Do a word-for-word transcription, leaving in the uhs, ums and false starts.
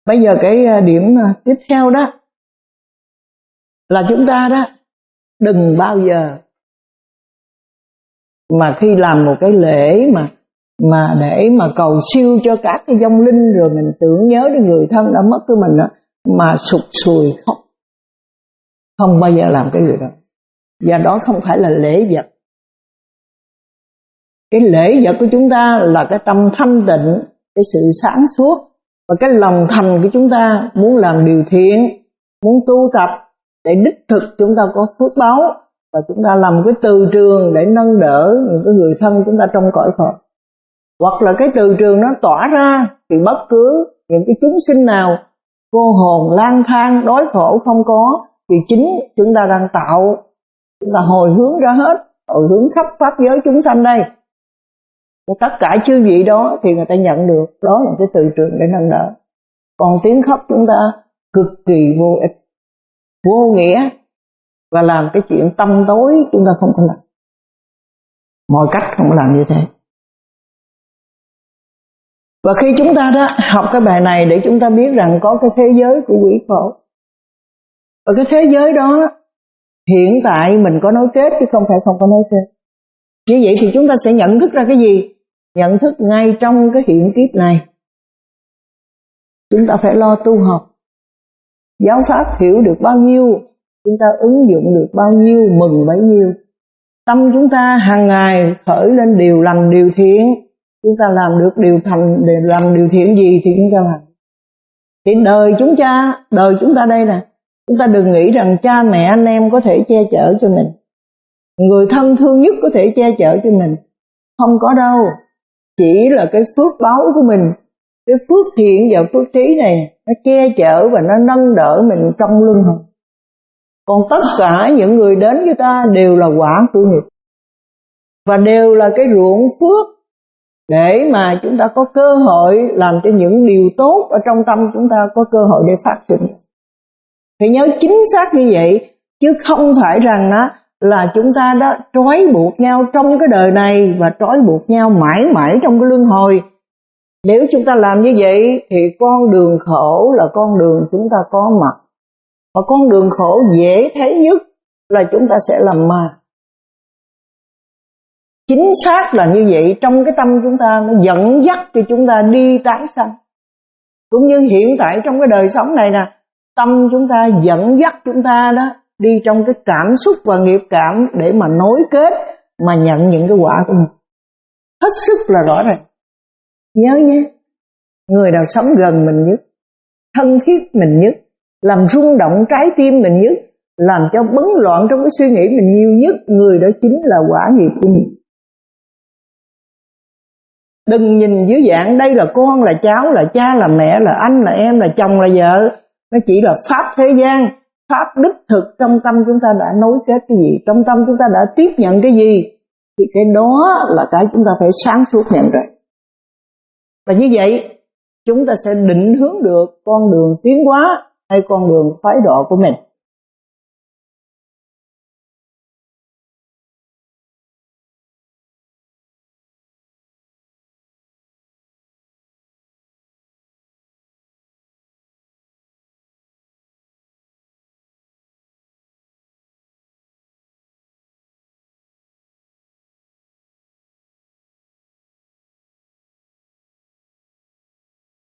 Bây giờ cái điểm tiếp theo đó là chúng ta đó đừng bao giờ mà khi làm một cái lễ mà mà để mà cầu siêu cho các cái vong linh, rồi mình tưởng nhớ đến người thân đã mất của mình đó, mà sụt sùi khóc. Không bao giờ làm cái điều đó. Và đó không phải là lễ vật. Cái lễ vật của chúng ta là cái tâm thanh tịnh, cái sự sáng suốt và cái lòng thành của chúng ta muốn làm điều thiện, muốn tu tập để đích thực chúng ta có phước báo, và chúng ta làm cái từ trường để nâng đỡ những cái người thân chúng ta trong cõi Phật. Hoặc là cái từ trường nó tỏa ra thì bất cứ những cái chúng sinh nào cô hồn lang thang đói khổ không có, thì chính chúng ta đang tạo, chúng ta hồi hướng ra hết, hồi hướng khắp pháp giới chúng sanh đây. Và tất cả chư vị đó thì người ta nhận được, đó là cái từ trường để nâng đỡ. Còn tiếng khóc chúng ta cực kỳ vô ích, vô nghĩa, và làm cái chuyện tâm tối chúng ta không có làm. Mọi cách không làm như thế. Và khi chúng ta đó học cái bài này để chúng ta biết rằng có cái thế giới của quỷ khổ. Và cái thế giới đó hiện tại mình có nối kết chứ không phải không có nối kết. Như vậy thì chúng ta sẽ nhận thức ra cái gì? Nhận thức ngay trong cái hiện kiếp này chúng ta phải lo tu học. Giáo pháp hiểu được bao nhiêu, chúng ta ứng dụng được bao nhiêu, mừng bấy nhiêu. Tâm chúng ta hàng ngày khởi lên điều lành điều thiện, chúng ta làm được điều thành, để làm điều thiện gì thì chúng ta làm. Thì đời chúng ta, đời chúng ta đây nè, chúng ta đừng nghĩ rằng cha mẹ anh em có thể che chở cho mình, người thân thương nhất có thể che chở cho mình. Không có đâu. Chỉ là cái phước báo của mình, cái phước thiện và phước trí này nó che chở và nó nâng đỡ mình trong luân hồi. Còn tất cả những người đến với ta đều là quả của nghiệp, và đều là cái ruộng phước để mà chúng ta có cơ hội làm cho những điều tốt ở trong tâm chúng ta có cơ hội để phát sinh. Phải nhớ chính xác như vậy, chứ không phải rằng đó là chúng ta đã trói buộc nhau trong cái đời này và trói buộc nhau mãi mãi trong cái luân hồi. Nếu chúng ta làm như vậy thì con đường khổ là con đường chúng ta có mặt. Và con đường khổ dễ thấy nhất là chúng ta sẽ làm ma. Chính xác là như vậy, trong cái tâm chúng ta nó dẫn dắt cho chúng ta đi tái sanh. Cũng như hiện tại trong cái đời sống này nè, tâm chúng ta dẫn dắt chúng ta đó đi trong cái cảm xúc và nghiệp cảm để mà nối kết, mà nhận những cái quả của mình. Hết sức là rõ ràng. Nhớ nhé, người nào sống gần mình nhất, thân thiết mình nhất, làm rung động trái tim mình nhất, làm cho bấn loạn trong cái suy nghĩ mình nhiều nhất, người đó chính là quả nghiệp của mình. Đừng nhìn dưới dạng đây là con, là cháu, là cha, là mẹ, là anh, là em, là chồng, là vợ. Nó chỉ là pháp thế gian, pháp đích thực trong tâm chúng ta đã nối kết cái gì, trong tâm chúng ta đã tiếp nhận cái gì, thì cái đó là cái chúng ta phải sáng suốt nhận ra. Và như vậy chúng ta sẽ định hướng được con đường tiến hóa hay con đường phái độ của mình.